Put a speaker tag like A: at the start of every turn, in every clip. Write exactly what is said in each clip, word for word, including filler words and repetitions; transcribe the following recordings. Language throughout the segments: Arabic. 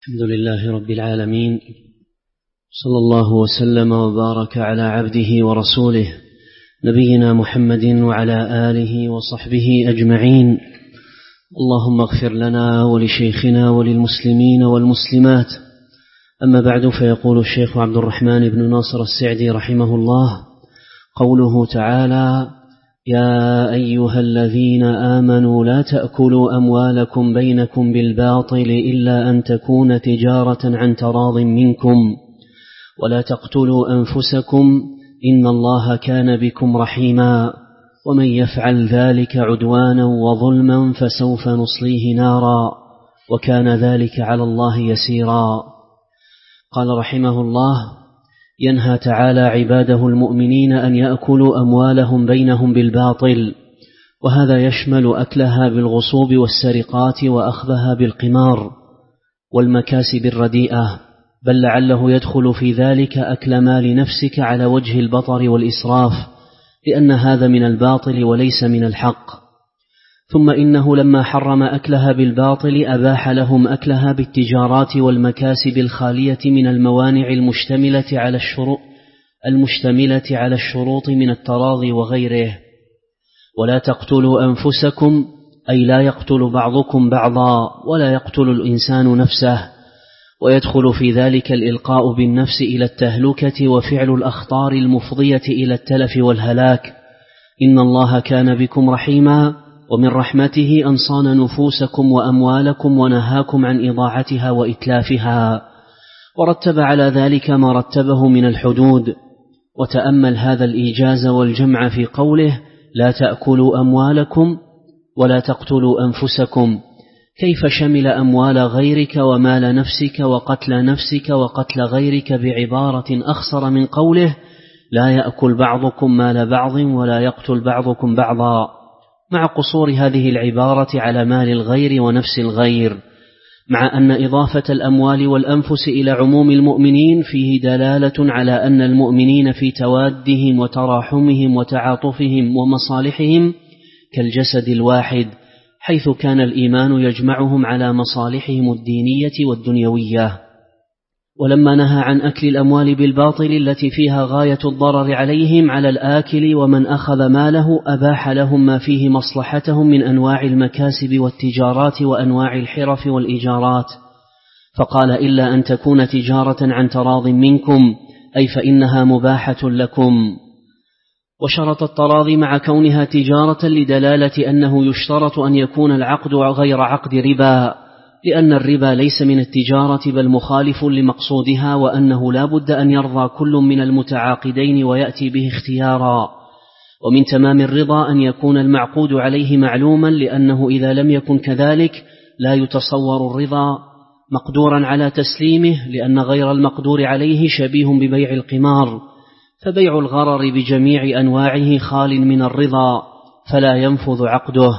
A: الحمد لله رب العالمين، صلى الله وسلم وبارك على عبده ورسوله نبينا محمد وعلى آله وصحبه أجمعين. اللهم اغفر لنا ولشيخنا وللمسلمين والمسلمات. أما بعد، فيقول الشيخ عبد الرحمن بن ناصر السعدي رحمه الله: قوله تعالى: يا أيها الذين آمنوا لا تأكلوا أموالكم بينكم بالباطل إلا أن تكون تجارة عن تراض منكم ولا تقتلوا أنفسكم إن الله كان بكم رحيما ومن يفعل ذلك عدوانا وظلما فسوف نصليه نارا وكان ذلك على الله يسيرا. قال رحمه الله: ينهى تعالى عباده المؤمنين أن يأكلوا أموالهم بينهم بالباطل، وهذا يشمل أكلها بالغصوب والسرقات وأخذها بالقمار والمكاسب الرديئة، بل لعله يدخل في ذلك أكل مال نفسك على وجه البطر والإسراف، لأن هذا من الباطل وليس من الحق. ثم إنه لما حرم أكلها بالباطل أباح لهم أكلها بالتجارات والمكاسب الخالية من الموانع المشتملة على الشروط المشتملة على الشروط من التراضي وغيره. ولا تقتلوا أنفسكم، أي لا يقتل بعضكم بعضا ولا يقتل الإنسان نفسه، ويدخل في ذلك الإلقاء بالنفس إلى التهلكة وفعل الأخطار المفضية إلى التلف والهلاك. إن الله كان بكم رحيما، ومن رحمته أن صان نفوسكم وأموالكم ونهاكم عن إضاعتها وإتلافها، ورتب على ذلك ما رتبه من الحدود. وتأمل هذا الإيجاز والجمع في قوله: لا تأكلوا أموالكم ولا تقتلوا أنفسكم، كيف شمل أموال غيرك ومال نفسك وقتل نفسك وقتل غيرك بعبارة أخصر من قوله: لا يأكل بعضكم مال بعض ولا يقتل بعضكم بعضا، مع قصور هذه العبارة على مال الغير ونفس الغير، مع أن إضافة الأموال والأنفس إلى عموم المؤمنين فيه دلالة على أن المؤمنين في توادهم وتراحمهم وتعاطفهم ومصالحهم كالجسد الواحد، حيث كان الإيمان يجمعهم على مصالحهم الدينية والدنيوية. ولما نهى عن أكل الأموال بالباطل التي فيها غاية الضرر عليهم على الآكل ومن أخذ ماله، أباح لهم ما فيه مصلحتهم من أنواع المكاسب والتجارات وأنواع الحرف والإيجارات، فقال: إلا أن تكون تجارة عن تراض منكم، أي فإنها مباحة لكم. وشرط التراضي مع كونها تجارة لدلالة أنه يشترط أن يكون العقد غير عقد ربا، لأن الربا ليس من التجارة بل مخالف لمقصودها، وأنه لا بد أن يرضى كل من المتعاقدين ويأتي به اختيارا. ومن تمام الرضا أن يكون المعقود عليه معلوما، لأنه إذا لم يكن كذلك لا يتصور الرضا مقدورا على تسليمه، لأن غير المقدور عليه شبيه ببيع القمار، فبيع الغرر بجميع أنواعه خال من الرضا فلا ينفذ عقده.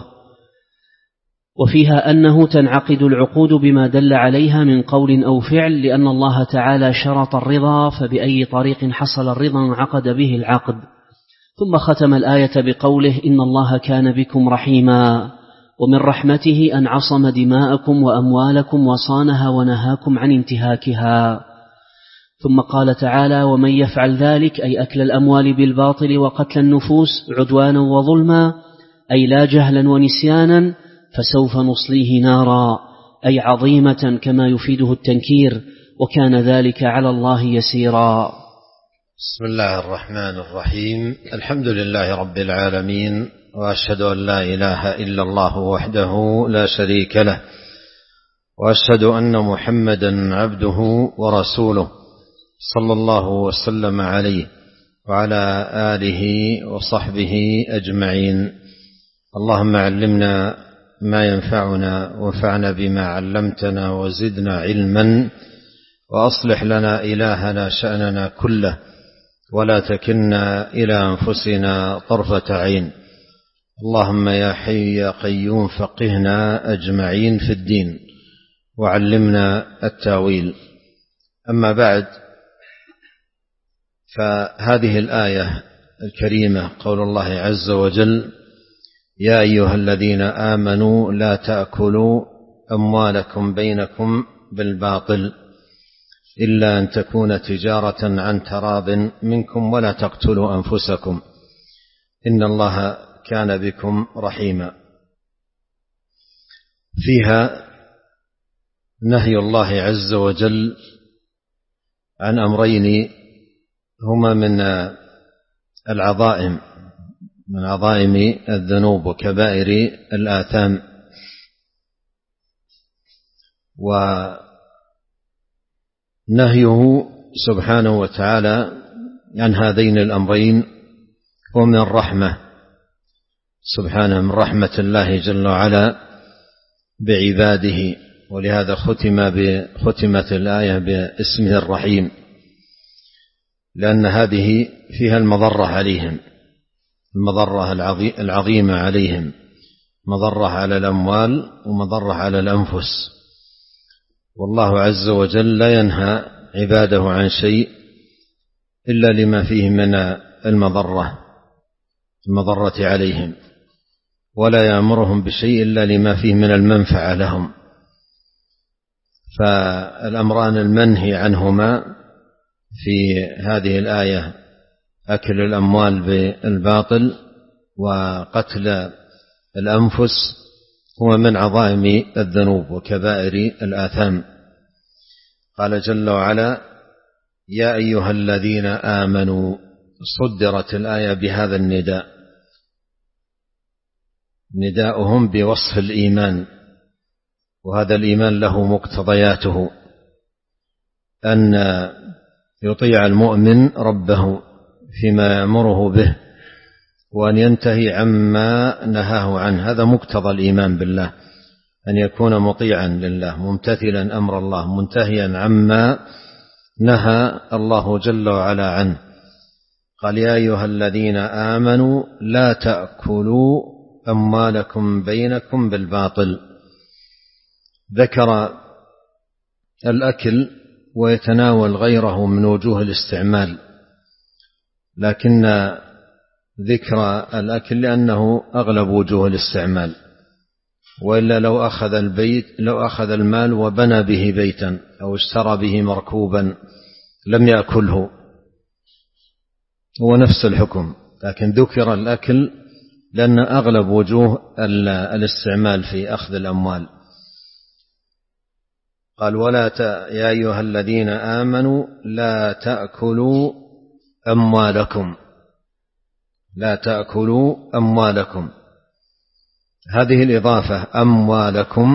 A: وفيها أنه تنعقد العقود بما دل عليها من قول أو فعل، لأن الله تعالى شرط الرضا، فبأي طريق حصل الرضا انعقد به العقد. ثم ختم الآية بقوله: إن الله كان بكم رحيما، ومن رحمته أن عصم دماءكم وأموالكم وصانها ونهاكم عن انتهاكها. ثم قال تعالى: ومن يفعل ذلك، أي أكل الأموال بالباطل وقتل النفوس عدوانا وظلما، أي لا جهلا ونسيانا، فسوف نصليه نارا، أي عظيمة كما يفيده التنكير، وكان ذلك على الله يسيرا.
B: بسم الله الرحمن الرحيم. الحمد لله رب العالمين، وأشهد أن لا إله إلا الله وحده لا شريك له، وأشهد أن محمدا عبده ورسوله صلى الله وسلم عليه وعلى آله وصحبه أجمعين. اللهم علمنا ما ينفعنا وانفعنا بما علمتنا وزدنا علما، وأصلح لنا إلهنا شأننا كله، ولا تكلنا إلى أنفسنا طرفة عين. اللهم يا حي يا قيوم فقهنا أجمعين في الدين، وعلمنا التاويل. أما بعد، فهذه الآية الكريمة قول الله عز وجل: يا أيها الذين آمنوا لا تأكلوا أموالكم بينكم بالباطل إلا أن تكون تجارة عن تراض منكم ولا تقتلوا أنفسكم إن الله كان بكم رحيما. فيها نهي الله عز وجل عن أمرين هما من العظائم من عظائم الذنوب وكبائر الآثام، ونهيه سبحانه وتعالى عن هذين الأمرين هو من الرحمة سبحانه، من رحمة الله جل وعلا بعباده، ولهذا ختم ختمت الآية باسمه الرحيم، لأن هذه فيها المضرة عليهم، المضرة العظيمة عليهم، مضرة على الأموال ومضرة على الأنفس. والله عز وجل لا ينهى عباده عن شيء إلا لما فيه من المضرة المضرة عليهم، ولا يأمرهم بشيء إلا لما فيه من المنفعة لهم. فالأمران المنهي عنهما في هذه الآية أكل الأموال بالباطل وقتل الأنفس هو من عظائم الذنوب وكبائر الآثام. قال جل وعلا: يا أيها الذين آمنوا. صدرت الآية بهذا النداء، نداؤهم بوصف الإيمان، وهذا الإيمان له مقتضياته، أن يطيع المؤمن ربه فيما يأمره به، وأن ينتهي عما نهاه عنه. هذا مقتضى الإيمان بالله، أن يكون مطيعا لله ممتثلا أمر الله منتهيا عما نهى الله جل وعلا عنه. قال: يا أيها الذين آمنوا لا تأكلوا أموالكم بينكم بالباطل. ذكر الأكل ويتناول غيره من وجوه الاستعمال، لكن ذكر الأكل لأنه أغلب وجوه الاستعمال، وإلا لو أخذ البيت لو أخذ المال وبنى به بيتا أو اشترى به مركوبا لم يأكله، هو نفس الحكم، لكن ذكر الأكل لأن أغلب وجوه الاستعمال في أخذ الأموال. قال: ولا ت... يا أيها الذين آمنوا لا تأكلوا أموالكم لا تأكلوا أموالكم. هذه الإضافة أموالكم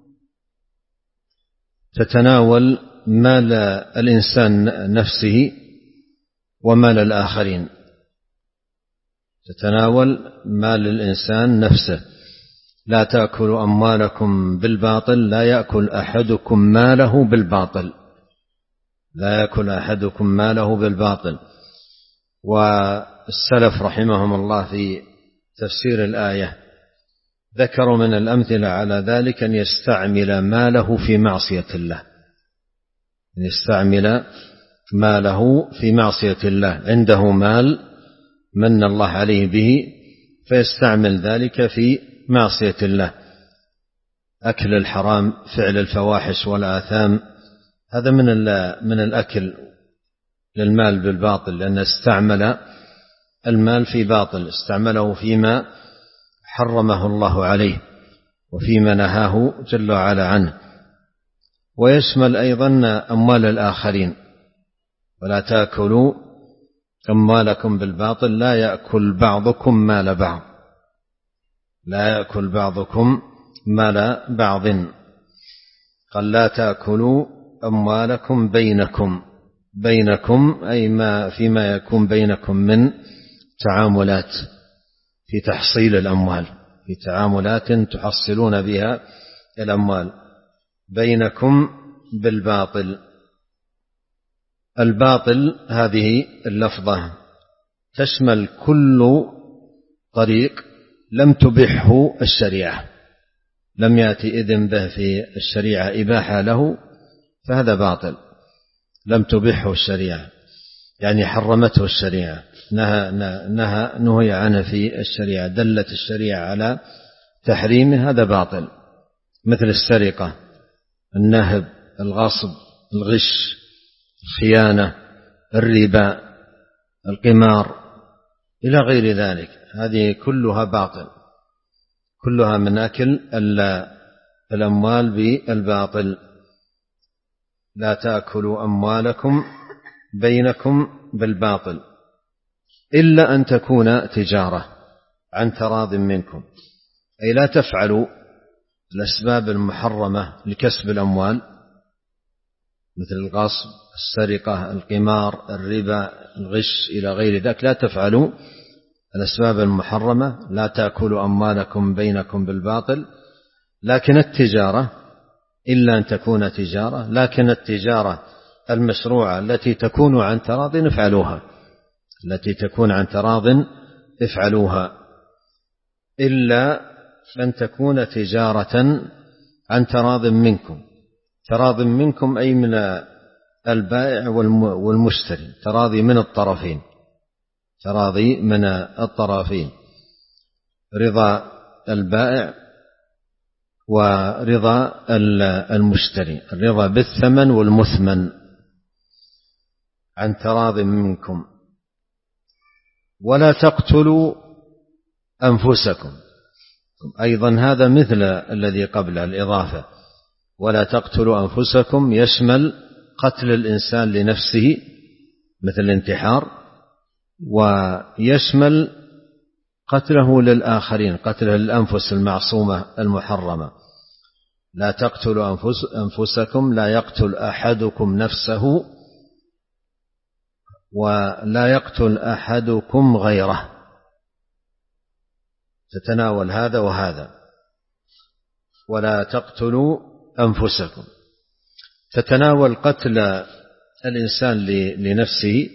B: تتناول مال الإنسان نفسه ومال الآخرين، تتناول مال الإنسان نفسه. لا تأكلوا أموالكم بالباطل، لا يأكل أحدكم ماله بالباطل، لا يأكل أحدكم ماله بالباطل. والسلف رحمهم الله في تفسير الآية ذكروا من الأمثلة على ذلك أن يستعمل ماله في معصية الله، أن يستعمل ماله في معصية الله، عنده مال من الله عليه به فيستعمل ذلك في معصية الله، أكل الحرام، فعل الفواحش والآثام، هذا من من الأكل للمال بالباطل، لأن استعمل المال في باطل، استعمله فيما حرمه الله عليه وفيما نهاه جل وعلا عنه. ويشمل أيضا أموال الآخرين: ولا تأكلوا أموالكم بالباطل لا يأكل بعضكم مال بعض، لا يأكل بعضكم مال بعض. قال: لا تأكلوا أموالكم بينكم، بينكم أي ما فيما يكون بينكم من تعاملات في تحصيل الأموال، في تعاملات تحصلون بها الأموال، بينكم بالباطل. الباطل هذه اللفظة تشمل كل طريق لم تبحه الشريعة، لم يأتي إذن به في الشريعة إباحة له، فهذا باطل. لم تبحه الشريعة يعني حرمته الشريعة، نهى نهى نهي عنه في الشريعة، دلت الشريعة على تحريمه، هذا باطل. مثل السرقة، النهب، الغصب، الغش، الخيانة، الربا، القمار إلى غير ذلك، هذه كلها باطل، كلها من أكل الأموال بالباطل. لا تأكلوا أموالكم بينكم بالباطل إلا أن تكون تجارة عن تراض منكم، أي لا تفعلوا الأسباب المحرمة لكسب الأموال مثل الغصب، السرقة، القمار، الربا، الغش إلى غير ذلك، لا تفعلوا الأسباب المحرمة. لا تأكلوا أموالكم بينكم بالباطل، لكن التجارة إلا أن تكون تجارة، لكن التجارة المشروعة التي تكون عن تراض افعلوها، التي تكون عن تراض افعلوها، إلا أن تكون تجارة عن تراض منكم. تراض منكم أي من البائع والمشتري، تراضي من الطرفين، تراضي من الطرفين، رضا البائع ورضا المشتري، الرضا بالثمن والمثمن عن تراض منكم. ولا تقتلوا أنفسكم، أيضا هذا مثل الذي قبل الإضافة. ولا تقتلوا أنفسكم يشمل قتل الإنسان لنفسه مثل الانتحار، ويشمل قتله للآخرين، قتله للأنفس المعصومة المحرمة. لا تقتلوا أنفس أنفسكم، لا يقتل أحدكم نفسه ولا يقتل أحدكم غيره، تتناول هذا وهذا. ولا تقتلوا أنفسكم تتناول قتل الإنسان لنفسه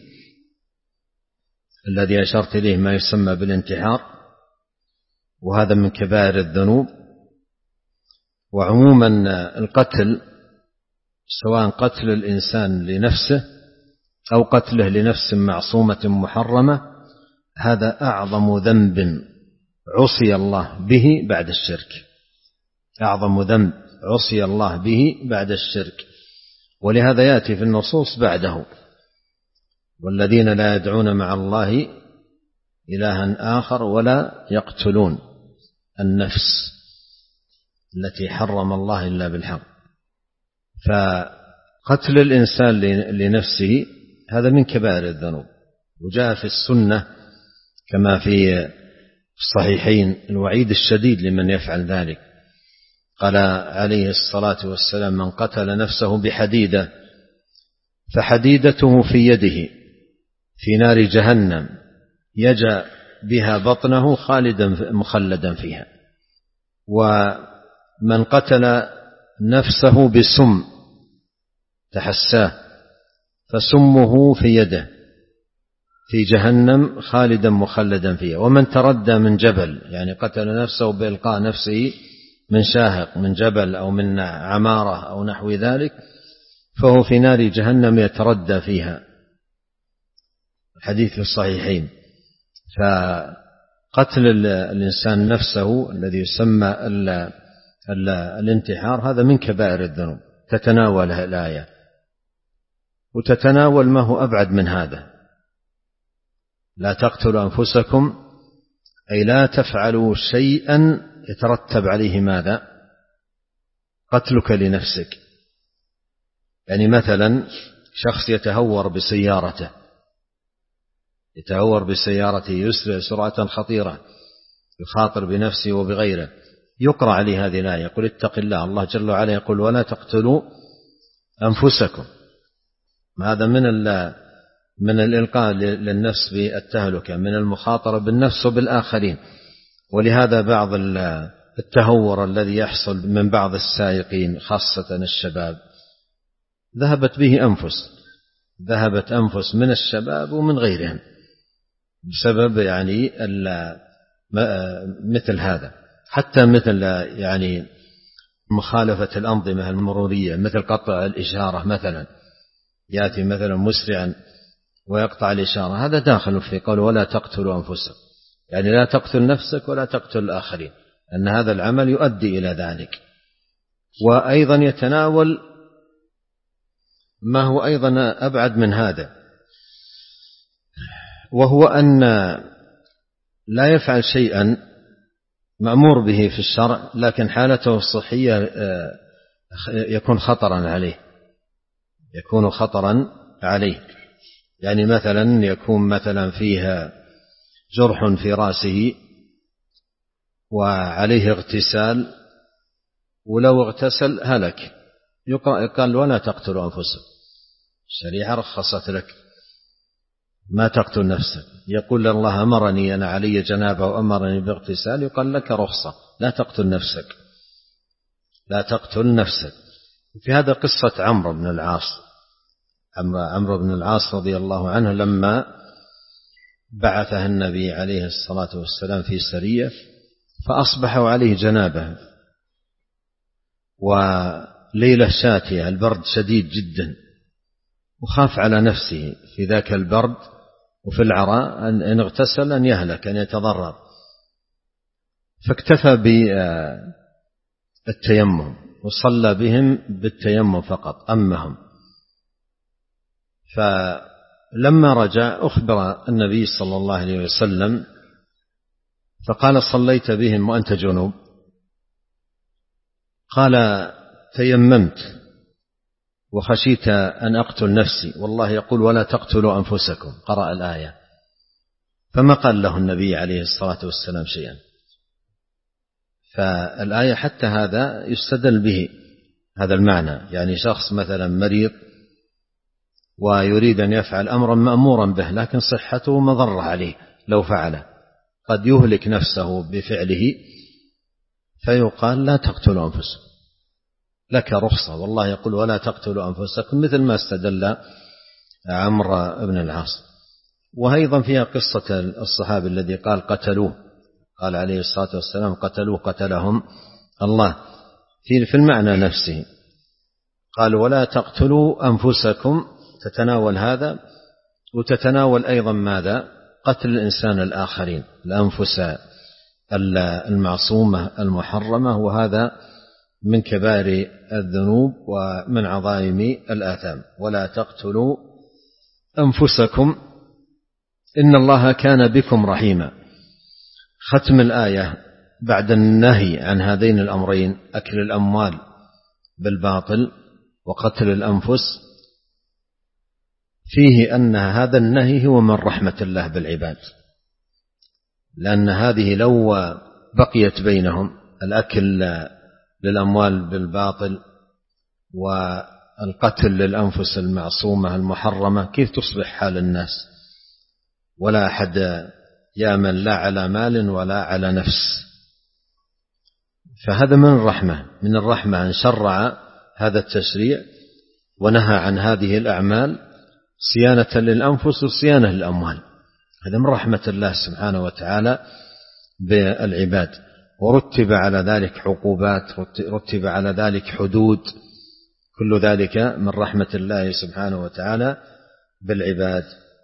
B: الذي أشرت إليه ما يسمى بالانتحار، وهذا من كبائر الذنوب. وعموما القتل سواء قتل الإنسان لنفسه أو قتله لنفس معصومة محرمة، هذا أعظم ذنب عصي الله به بعد الشرك، أعظم ذنب عصي الله به بعد الشرك، ولهذا يأتي في النصوص بعده: والذين لا يدعون مع الله إلها آخر ولا يقتلون النفس التي حرم الله إلا بالحق. فقتل الإنسان لنفسه هذا من كبائر الذنوب، وجاء في السنة كما في الصحيحين الوعيد الشديد لمن يفعل ذلك. قال عليه الصلاة والسلام: من قتل نفسه بحديدة فحديدته في يده في نار جهنم يجأ بها بطنه خالدا مخلدا فيها. ومن قتل نفسه بسم تحساه فسمه في يده في جهنم خالدا مخلدا فيها. ومن تردى من جبل، يعني قتل نفسه بإلقاء نفسه من شاهق من جبل أو من عمارة أو نحو ذلك، فهو في نار جهنم يتردى فيها، الحديث في الصحيحين. فقتل الإنسان نفسه الذي يسمى ال ال الانتحار هذا من كبائر الذنوب، تتناول الآية وتتناول ما هو أبعد من هذا. لا تقتلوا أنفسكم أي لا تفعلوا شيئا يترتب عليه ماذا؟ قتلك لنفسك. يعني مثلا شخص يتهور بسيارته يتهور بسيارته يسرع سرعة خطيرة، يخاطر بنفسه وبغيره، يقرأ عليه هذه الآية يقول: اتق الله. الله جل وعلا يقول: ولا تقتلوا أنفسكم. هذا من من الإلقاء للنفس بالتهلكة، من المخاطرة بالنفس وبالآخرين. ولهذا بعض التهور الذي يحصل من بعض السائقين خاصة الشباب ذهبت به أنفس ذهبت أنفس من الشباب ومن غيرهم بسبب يعني مثل هذا، حتى مثل يعني مخالفة الأنظمة المرورية، مثل قطع الإشارة مثلا، يأتي مثلا مسرعا ويقطع الإشارة، هذا داخل في قول ولا تقتلوا أنفسكم، يعني لا تقتل نفسك ولا تقتل الآخرين، أن هذا العمل يؤدي إلى ذلك. وأيضا يتناول ما هو أيضا أبعد من هذا، وهو أن لا يفعل شيئا مأمور به في الشرع لكن حالته الصحية يكون خطرا عليه يكون خطرا عليه يعني مثلا يكون مثلا فيها جرح في رأسه وعليه اغتسال، ولو اغتسل هلك، قال ولا تقتلوا أنفسكم، الشريعة رخصت لك ما تقتل نفسك. يقول الله أمرني أنا علي جنابة وأمرني باغتسال، يقال لك رخصة لا تقتل نفسك لا تقتل نفسك. في هذا قصة عمرو بن العاص عمرو بن العاص رضي الله عنه لما بعثه النبي عليه الصلاة والسلام في سرية فأصبحوا عليه جنابه وليلة شاتية، البرد شديد جدا، وخاف على نفسه في ذاك البرد وفي العراء أن اغتسل أن يهلك أن يتضرر، فاكتفى بالتيمم وصلى بهم بالتيمم فقط أمهم. فلما رجع أخبر النبي صلى الله عليه وسلم فقال صليت بهم وأنت جنوب؟ قال تيممت وخشيت أن أقتل نفسي، والله يقول ولا تقتلوا أنفسكم، قرأ الآية، فما قال له النبي عليه الصلاة والسلام شيئا. فالآية حتى هذا يستدل به هذا المعنى، يعني شخص مثلا مريض ويريد أن يفعل أمرا مأمورا به لكن صحته مضرة عليه لو فعله، قد يهلك نفسه بفعله، فيقال لا تقتلوا أنفسكم لك رخصة، والله يقول ولا تقتلوا أنفسكم، مثل ما استدل عمرو بن العاص. وأيضا فيها قصة الصحابي الذي قال قتلوه، قال عليه الصلاة والسلام قتلوه قتلهم الله، في المعنى نفسه. قال ولا تقتلوا أنفسكم، تتناول هذا وتتناول أيضا ماذا؟ قتل الإنسان الآخرين، الأنفس المعصومة المحرمة، وهذا من كبار الذنوب ومن عظائم الآثام. ولا تقتلوا أنفسكم إن الله كان بكم رحيما. ختم الآية بعد النهي عن هذين الأمرين، أكل الأموال بالباطل وقتل الأنفس، فيه أن هذا النهي هو من رحمة الله بالعباد، لأن هذه لو بقيت بينهم الأكل للأموال بالباطل والقتل للأنفس المعصومة المحرمة، كيف تصبح حال الناس؟ ولا أحد يأمن لا على مال ولا على نفس. فهذا من الرحمة من الرحمة أن شرع هذا التشريع ونهى عن هذه الأعمال صيانة للأنفس وصيانة للأموال، هذا من رحمة الله سبحانه وتعالى بالعباد. ورتب على ذلك عقوبات، رتب على ذلك حدود، كل ذلك من رحمة الله سبحانه وتعالى بالعباد.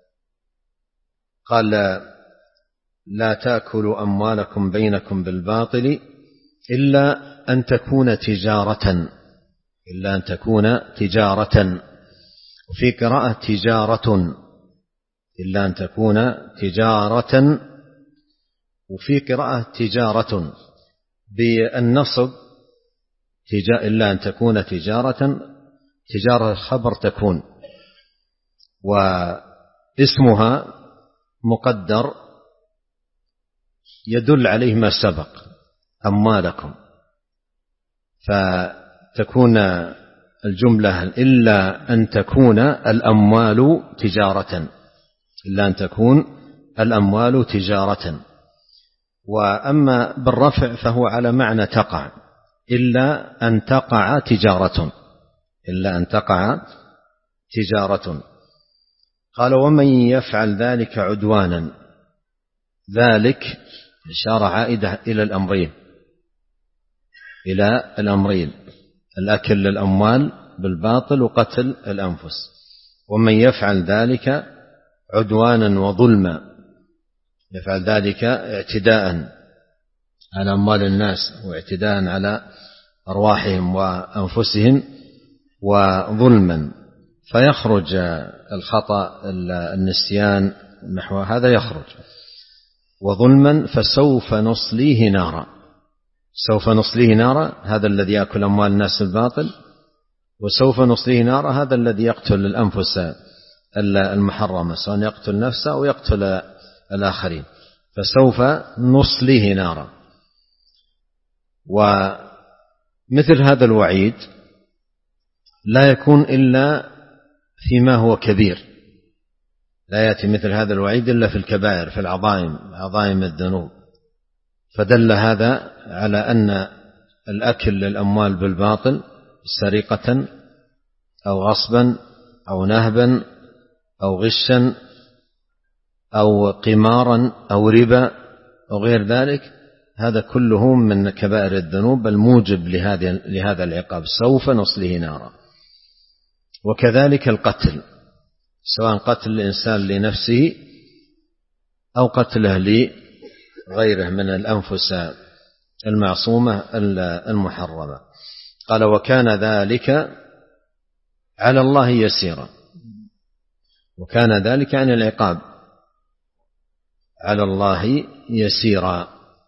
B: قال لا تأكلوا أموالكم بينكم بالباطل إلا أن تكون تجارة إلا أن تكون تجارة وفي قراءة تجارة إلا أن تكون تجارة وفي قراءة تجارة بالنصب تجا إلا أن تكون تجارة، تجارة خبر تكون، واسمها مقدر يدل عليه ما سبق أموالكم، فتكون الجملة إلا أن تكون الأموال تجارة إلا أن تكون الأموال تجارة. وأما بالرفع فهو على معنى تقع، إلا أن تقع تجارة إلا أن تقع تجارة. قال ومن يفعل ذلك عدوانا، ذلك إشارة عائدة إلى الأمرين إلى الأمرين الأكل للأموال بالباطل وقتل الأنفس. ومن يفعل ذلك عدوانا وظلما، يفعل ذلك اعتداء على أموال الناس واعتداء على أرواحهم وأنفسهم وظلما، فيخرج الخطأ النسيان نحو هذا يخرج. وظلما فسوف نصليه نارا، سوف نصليه نارا هذا الذي يأكل أموال الناس الباطل، وسوف نصليه نارا هذا الذي يقتل الأنفس المحرمة سواء يقتل نفسه أو يقتل الآخرين، فسوف نصليه نارا. ومثل هذا الوعيد لا يكون إلا فيما هو كبير، لا يأتي مثل هذا الوعيد إلا في الكبائر، في العظائم، عظائم الذنوب. فدل هذا على أن الأكل للأموال بالباطل سرقة أو غصبا أو نهبا أو غشا أو قمارا أو ربا أو غير ذلك، هذا كله من كبائر الذنوب الموجب لهذا العقاب، سوف نصله نارا. وكذلك القتل، سواء قتل الإنسان لنفسه أو قتله لغيره من الأنفس المعصومة المحرمة. قال وكان ذلك على الله يسيرا، وكان ذلك عن العقاب على الله يسيرا.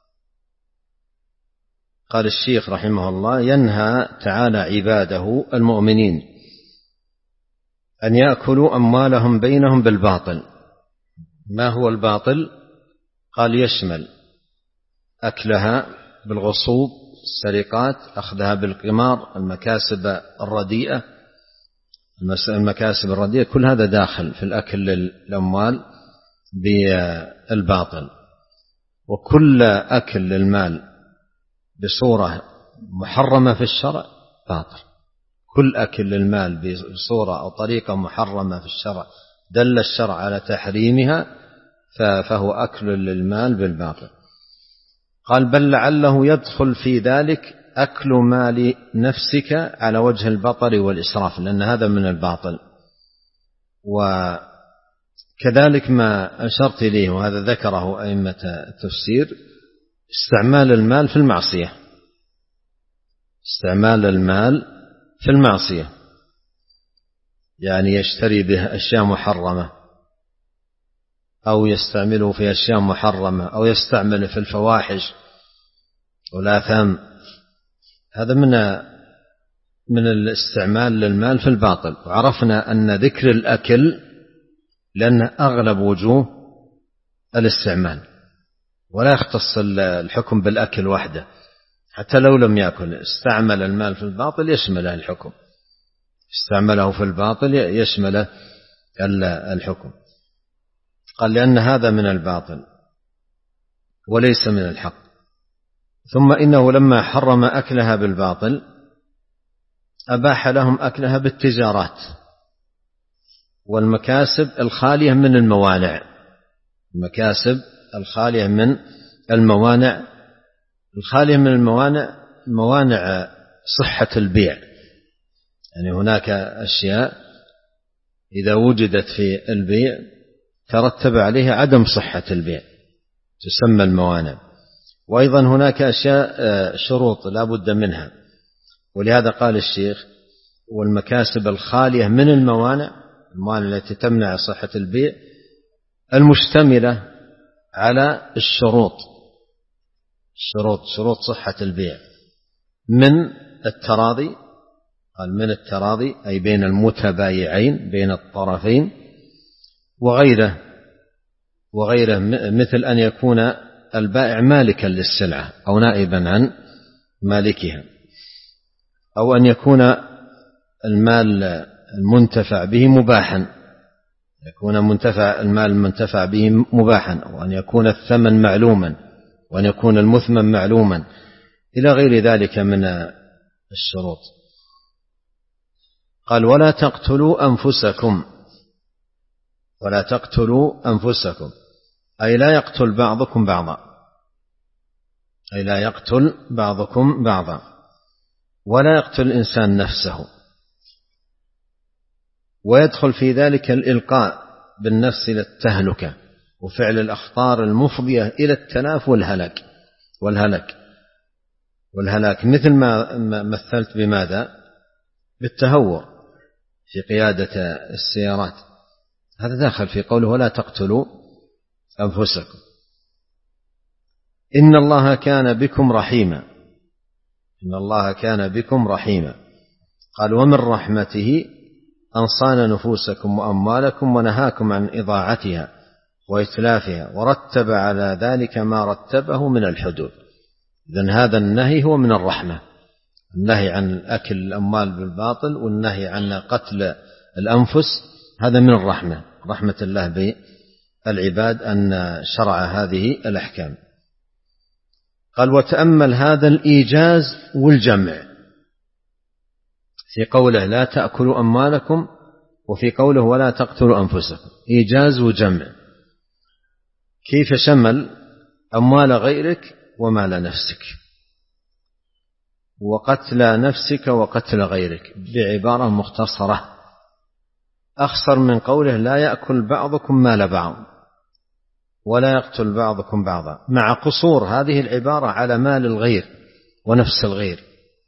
B: قال الشيخ رحمه الله ينهى تعالى عباده المؤمنين أن يأكلوا أموالهم بينهم بالباطل. ما هو الباطل؟ قال يشمل أكلها بالغصوب، السرقات، أخذها بالقمار، المكاسب الرديئة، المكاسب الرديئة كل هذا داخل في الأكل للأموال بالباطل. وكل أكل للمال بصورة محرمة في الشرع باطل، كل أكل للمال بصورة أو طريقة محرمة في الشرع دل الشرع على تحريمها فهو أكل للمال بالباطل. قال بل لعله يدخل في ذلك أكل مال نفسك على وجه البطر والإسراف، لأن هذا من الباطل. وكذلك ما أشرت إليه وهذا ذكره أئمة التفسير استعمال المال في المعصية، استعمال المال في المعصية يعني يشتري به أشياء محرمة أو يستعمله في أشياء محرمة أو يستعمله في الفواحش والآثام، هذا من من الاستعمال للمال في الباطل. وعرفنا أن ذكر الأكل لأن أغلب وجوه الاستعمال، ولا يختص الحكم بالأكل وحده، حتى لو لم يأكل استعمل المال في الباطل يشمله الحكم، استعمله في الباطل يشمله الحكم. قال لأن هذا من الباطل وليس من الحق. ثم إنه لما حرم أكلها بالباطل أباح لهم أكلها بالتجارات والمكاسب الخالية من الموانع، المكاسب الخالية من الموانع، الخالية من الموانع موانع صحة البيع، يعني هناك أشياء إذا وجدت في البيع ترتب عليها عدم صحة البيع تسمى الموانع. وأيضا هناك أشياء شروط لا بد منها، ولهذا قال الشيخ والمكاسب الخالية من الموانع، الموانع التي تمنع صحة البيع المشتملة على الشروط، الشروط شروط صحة البيع من التراضي، قال من التراضي أي بين المتبايعين بين الطرفين، وغيره وغيره مثل أن يكون البائع مالكا للسلعة أو نائبا عن مالكها، أو أن يكون المال المنتفع به مباحا، يكون منتفع المال المنتفع به مباحا، أو أن يكون الثمن معلوما، وأن يكون المثمن معلوما، إلى غير ذلك من الشروط. قال ولا تقتلوا أنفسكم، ولا تقتلوا أنفسكم أي لا يقتل بعضكم بعضا، أي لا يقتل بعضكم بعضا، ولا يقتل الإنسان نفسه. ويدخل في ذلك الإلقاء بالنفس إلى التهلكة وفعل الأخطار المفضية إلى التلاف والهلاك والهلاك والهلاك مثل ما مثلت بماذا؟ بالتهور، في قيادة السيارات، هذا داخل في قوله ولا تقتلوا أنفسكم. إن الله كان بكم رحيما، إن الله كان بكم رحيما. قال ومن رحمته أن صان نفوسكم وأموالكم ونهاكم عن إضاعتها وإتلافها ورتب على ذلك ما رتبه من الحدود. إذن هذا النهي هو من الرحمة، النهي عن أكل الأموال بالباطل والنهي عن قتل الأنفس، هذا من الرحمة، رحمة الله بالعباد أن شرع هذه الأحكام. قال وتأمل هذا الإيجاز والجمع في قوله لا تأكلوا أموالكم وفي قوله ولا تقتلوا أنفسكم، إيجاز وجمع، كيف شمل أموال غيرك ومال نفسك وقتل نفسك وقتل غيرك بعبارة مختصرة أخصر من قوله لا يأكل بعضكم مال بعض ولا يقتل بعضكم بعضا، مع قصور هذه العبارة على مال الغير ونفس الغير.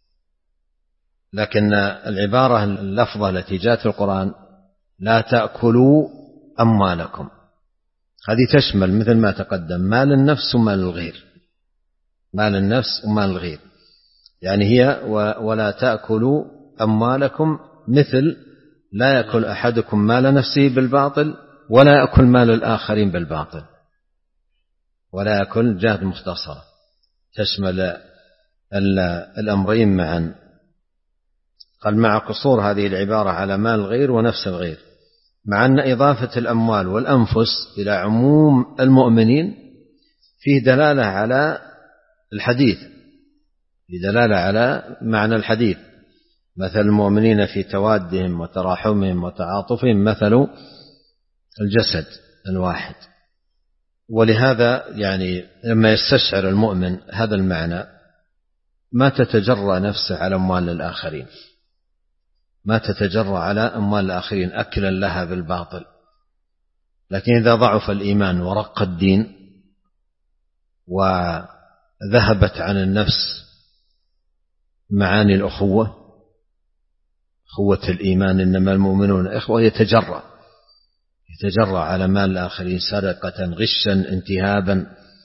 B: لكن العبارة اللفظة التي جاءت في القرآن لا تأكلوا أموالكم، هذه تشمل مثل ما تقدم مال النفس ومال الغير، مال النفس ومال الغير، يعني هي ولا تأكلوا أموالكم مثل لا يأكل أحدكم مال نفسه بالباطل ولا يأكل مال الآخرين بالباطل، ولا يأكل جهد مختصرة تشمل الأمرين معا. قال مع قصور هذه العبارة على مال الغير ونفس الغير، مع أن إضافة الأموال والأنفس إلى عموم المؤمنين فيه دلالة على الحديث، فيه دلالة على معنى الحديث، مثل المؤمنين في توادهم وتراحمهم وتعاطفهم مثل الجسد الواحد. ولهذا يعني لما يستشعر المؤمن هذا المعنى ما تتجرأ نفسه على أموال الآخرين، ما تتجرأ على أموال الآخرين أكلا لها بالباطل. لكن إذا ضعف الإيمان ورق الدين وذهبت عن النفس معاني الأخوة، أخوة الإيمان إنما المؤمنون إخوة، يتجرأ يتجرأ على مال الآخرين سرقة غشا انتهابا.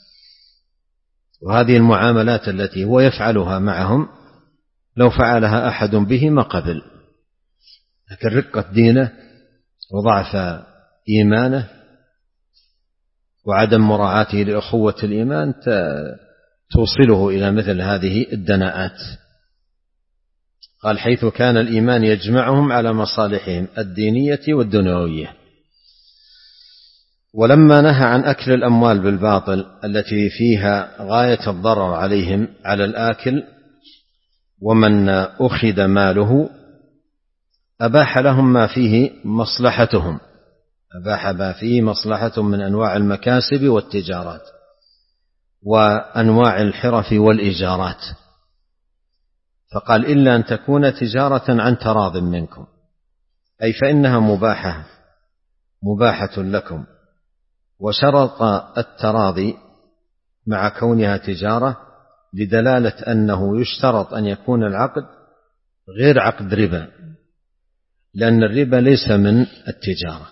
B: وهذه المعاملات التي هو يفعلها معهم لو فعلها أحد به ما قبل، لكن رقة دينه وضعف إيمانه وعدم مراعاته لأخوة الإيمان توصله إلى مثل هذه الدناءات. قال حيث كان الإيمان يجمعهم على مصالحهم الدينية والدنيوية. ولما نهى عن أكل الأموال بالباطل التي فيها غاية الضرر عليهم على الآكل ومن أخذ ماله، أباح لهم ما فيه مصلحتهم، أباح ما فيه مصلحتهم من أنواع المكاسب والتجارات وأنواع الحرف والإيجارات. فقال إلا أن تكون تجارة عن تراض منكم، أي فإنها مباحة مباحة لكم. وشرط التراضي مع كونها تجارة لدلالة أنه يشترط أن يكون العقد غير عقد ربا، لأن الربا ليس من التجارة.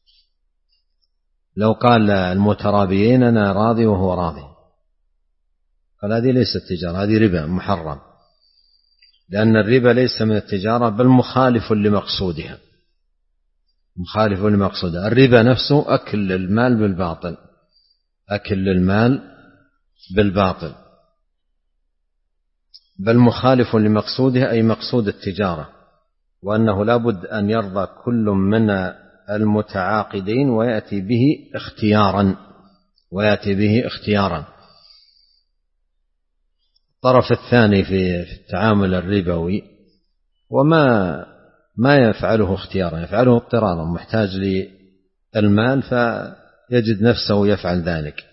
B: لو قال المترابيين أنا راضي وهو راضي، قال هذه ليست تجارة، هذه ربا محرم، لأن الربا ليس من التجارة بل مخالف لمقصودها، مخالف لمقصودها. الربا نفسه أكل المال بالباطل، أكل المال بالباطل، بل مخالف لمقصودها أي مقصود التجارة، وأنه لا بد أن يرضى كل من المتعاقدين ويأتي به اختيارا ويأتي به اختيارا. الطرف الثاني في التعامل الربوي وما ما يفعله اختيارا، يفعله اضطرارا، محتاج للمال فيجد نفسه يفعل ذلك،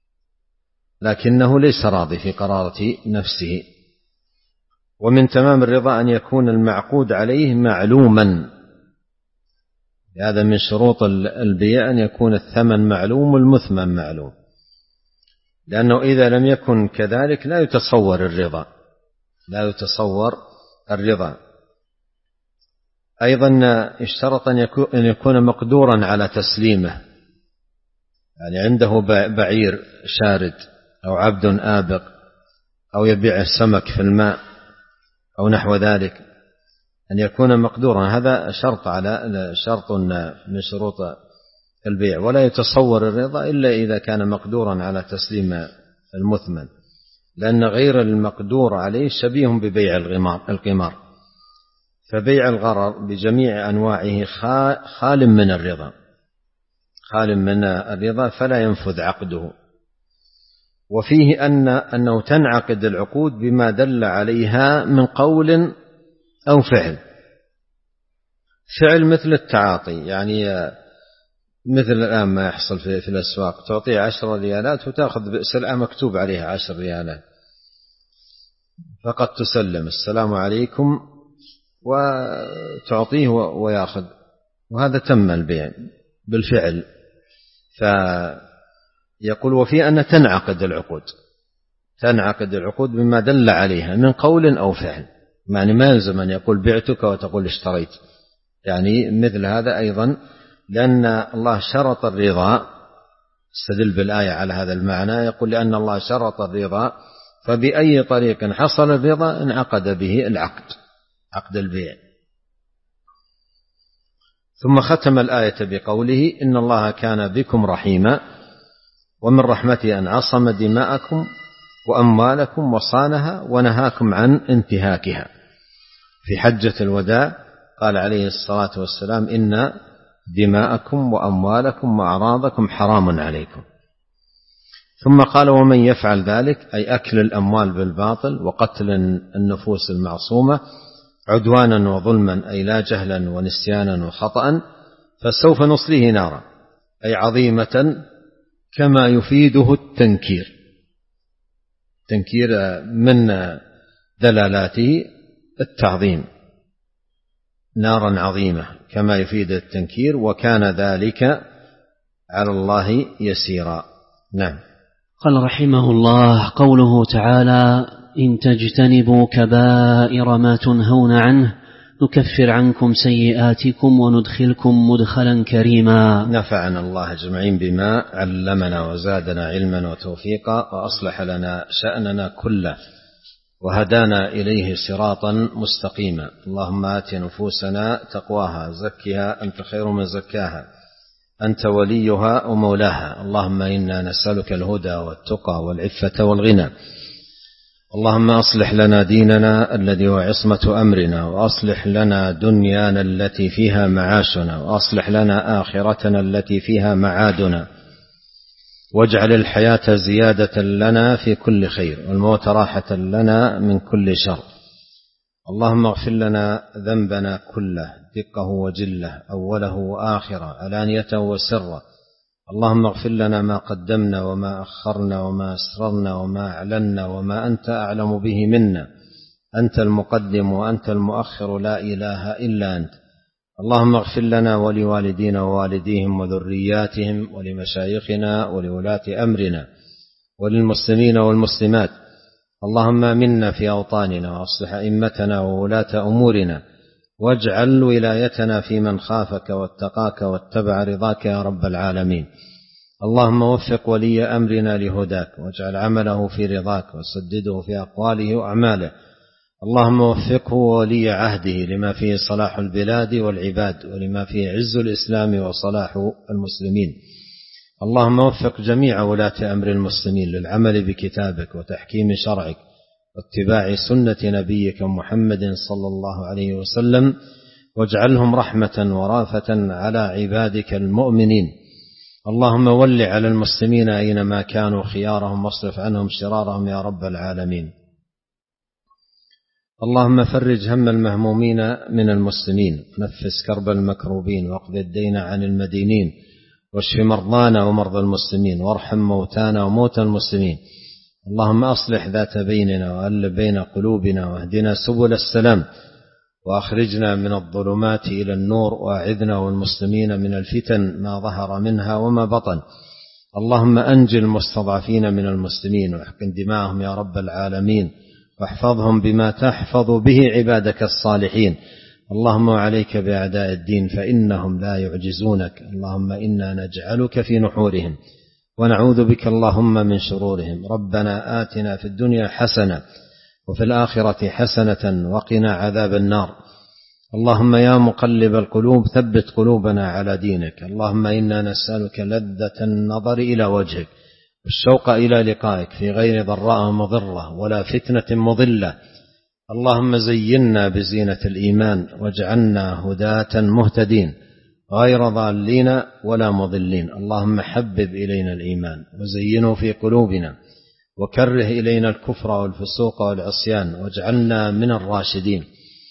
B: لكنه ليس راضي في قرارة نفسه. ومن تمام الرضا أن يكون المعقود عليه معلوما، هذا من شروط البيع أن يكون الثمن معلوم والمثمن معلوم، لأنه إذا لم يكن كذلك لا يتصور الرضا، لا يتصور الرضا. أيضا اشترط أن يكون مقدورا على تسليمه، يعني عنده بعير شارد أو عبد آبق أو يبيع السمك في الماء أو نحو ذلك، أن يكون مقدورا، هذا شرط على شرط من شروط البيع، ولا يتصور الرضا إلا إذا كان مقدورا على تسليم المثمن، لأن غير المقدور عليه شبيه ببيع القمار، فبيع الغرر بجميع أنواعه خال من الرضا، خال من الرضا، فلا ينفذ عقده. وفيه أن أنه تنعقد العقود بما دل عليها من قول أو فعل. فعل مثل التعاطي، يعني مثل الآن ما يحصل في, في الأسواق، تعطيه عشر ريالات وتأخذ سلعة مكتوب عليها عشر ريالات، فقد تسلم السلام عليكم وتعطيه ويأخذ، وهذا تم البيع بالفعل. فيقول وفي أن تنعقد العقود، تنعقد العقود بما دل عليها من قول أو فعل، يعني ما يلزم أن يقول بعتك وتقول اشتريت، يعني مثل هذا أيضا، لأن الله شرط الرضا، استدل بالآية على هذا المعنى، يقول لأن الله شرط الرضا، فبأي طريق حصل الرضا انعقد به العقد، عقد البيع. ثم ختم الآية بقوله إن الله كان بكم رحيما ومن رحمته أن عصم دماءكم وأموالكم وصانها ونهاكم عن انتهاكها. في حجة الوداع قال عليه الصلاة والسلام إن دماءكم وأموالكم وأعراضكم حرام عليكم. ثم قال ومن يفعل ذلك، أي أكل الأموال بالباطل وقتل النفوس المعصومة عدوانا وظلما، أي لا جهلا ونسيانا وخطأ، فسوف نصليه نارا، أي عظيمة كما يفيده التنكير، تنكير من دلالاته التعظيم، نارا عظيمة كما يفيد التنكير، وكان ذلك على الله يسيرا. نعم.
A: قال رحمه الله قوله تعالى إن تجتنبوا كبائر ما تنهون عنه نكفر عنكم سيئاتكم وندخلكم مدخلا كريما.
B: نفعنا الله أجمعين بما علمنا وزادنا علما وتوفيقا وأصلح لنا شأننا كله وهدانا إليه صراطا مستقيما. اللهم آت نفوسنا تقواها زكها أنت خير من زكاها أنت وليها ومولاها. اللهم إنا نسألك الهدى والتقى والعفة والغنى. اللهم أصلح لنا ديننا الذي هو عصمة أمرنا، وأصلح لنا دنيانا التي فيها معاشنا، وأصلح لنا آخرتنا التي فيها معادنا، واجعل الحياة زيادة لنا في كل خير والموت راحة لنا من كل شر. اللهم اغفر لنا ذنبنا كله دقه وجله أوله وآخره علانيته وسره. اللهم اغفر لنا ما قدمنا وما أخرنا وما أسررنا وما أعلنا وما أنت أعلم به منا. أنت المقدم وأنت المؤخر لا إله إلا أنت. اللهم اغفر لنا ولوالدينا ووالديهم وذرياتهم ولمشايخنا ولولاة أمرنا وللمسلمين والمسلمات. اللهم آمنا في أوطاننا وأصلح أئمتنا وولاة أمورنا، واجعل ولايتنا في من خافك واتقاك واتبع رضاك يا رب العالمين. اللهم وفق ولي أمرنا لهداك، واجعل عمله في رضاك، وسدده في أقواله وأعماله. اللهم وفقه ولي عهده لما فيه صلاح البلاد والعباد، ولما فيه عز الإسلام وصلاح المسلمين. اللهم وفق جميع ولاة أمر المسلمين للعمل بكتابك وتحكيم شرعك واتباع سنة نبيك محمد صلى الله عليه وسلم، واجعلهم رحمة ورافة على عبادك المؤمنين. اللهم ول على المسلمين أينما كانوا خيارهم، واصرف عنهم شرارهم يا رب العالمين. اللهم فرج هم المهمومين من المسلمين، ونفس كرب المكروبين، واقض الدين عن المدينين، واشف مرضانا ومرضى المسلمين، وارحم موتانا وموتى المسلمين. اللهم أصلح ذات بيننا وألف بين قلوبنا، واهدنا سبل السلام، وأخرجنا من الظلمات إلى النور، وأعذنا والمسلمين من الفتن ما ظهر منها وما بطن. اللهم أنج المستضعفين من المسلمين، واحقن دماءهم يا رب العالمين، واحفظهم بما تحفظ به عبادك الصالحين. اللهم عليك بأعداء الدين فإنهم لا يعجزونك. اللهم إنا نجعلك في نحورهم ونعوذ بك اللهم من شرورهم. ربنا آتنا في الدنيا حسنة وفي الآخرة حسنة وقنا عذاب النار. اللهم يا مقلب القلوب ثبت قلوبنا على دينك. اللهم إنا نسألك لذة النظر إلى وجهك والشوق إلى لقائك في غير ضراء مضرة ولا فتنة مضلة. اللهم زينا بزينة الإيمان واجعلنا هداة مهتدين غير ضالين ولا مضلين. اللهم حبب إلينا الإيمان وزينه في قلوبنا وكره إلينا الكفر والفسوق والعصيان واجعلنا من الراشدين.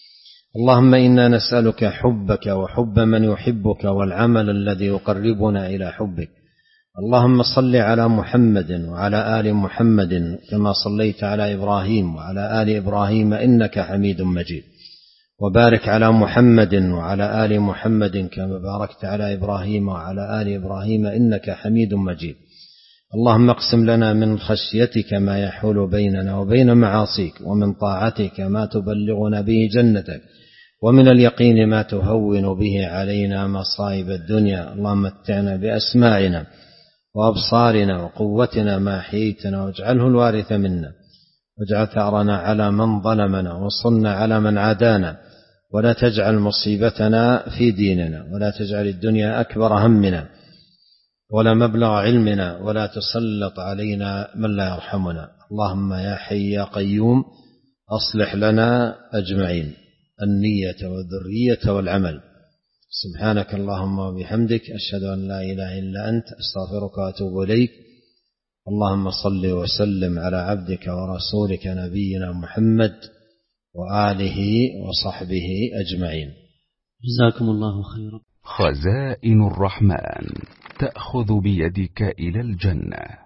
B: اللهم إنا نسألك حبك وحب من يحبك والعمل الذي يقربنا إلى حبك. اللهم صل على محمد وعلى آل محمد كما صليت على إبراهيم وعلى آل إبراهيم إنك حميد مجيد، وبارك على محمد وعلى آل محمد كما باركت على إبراهيم وعلى آل إبراهيم إنك حميد مجيد. اللهم اقسم لنا من خشيتك ما يحول بيننا وبين معاصيك، ومن طاعتك ما تبلغنا به جنتك، ومن اليقين ما تهون به علينا مصائب الدنيا. اللهم متعنا بأسماعنا وأبصارنا وقوتنا ما أحييتنا واجعله الوارث منا، واجعل ثأرنا على من ظلمنا وانصرنا على من عادانا، ولا تجعل مصيبتنا في ديننا، ولا تجعل الدنيا أكبر همنا ولا مبلغ علمنا، ولا تسلط علينا من لا يرحمنا. اللهم يا حي يا قيوم أصلح لنا أجمعين النية والذرية والعمل. سبحانك اللهم وبحمدك أشهد أن لا إله إلا أنت أستغفرك وأتوب إليك. اللهم صل وسلم على عبدك ورسولك نبينا محمد وآله وصحبه أجمعين.
A: جزاكم الله خيرا.
C: خزائن الرحمن تأخذ بيدك إلى الجنة.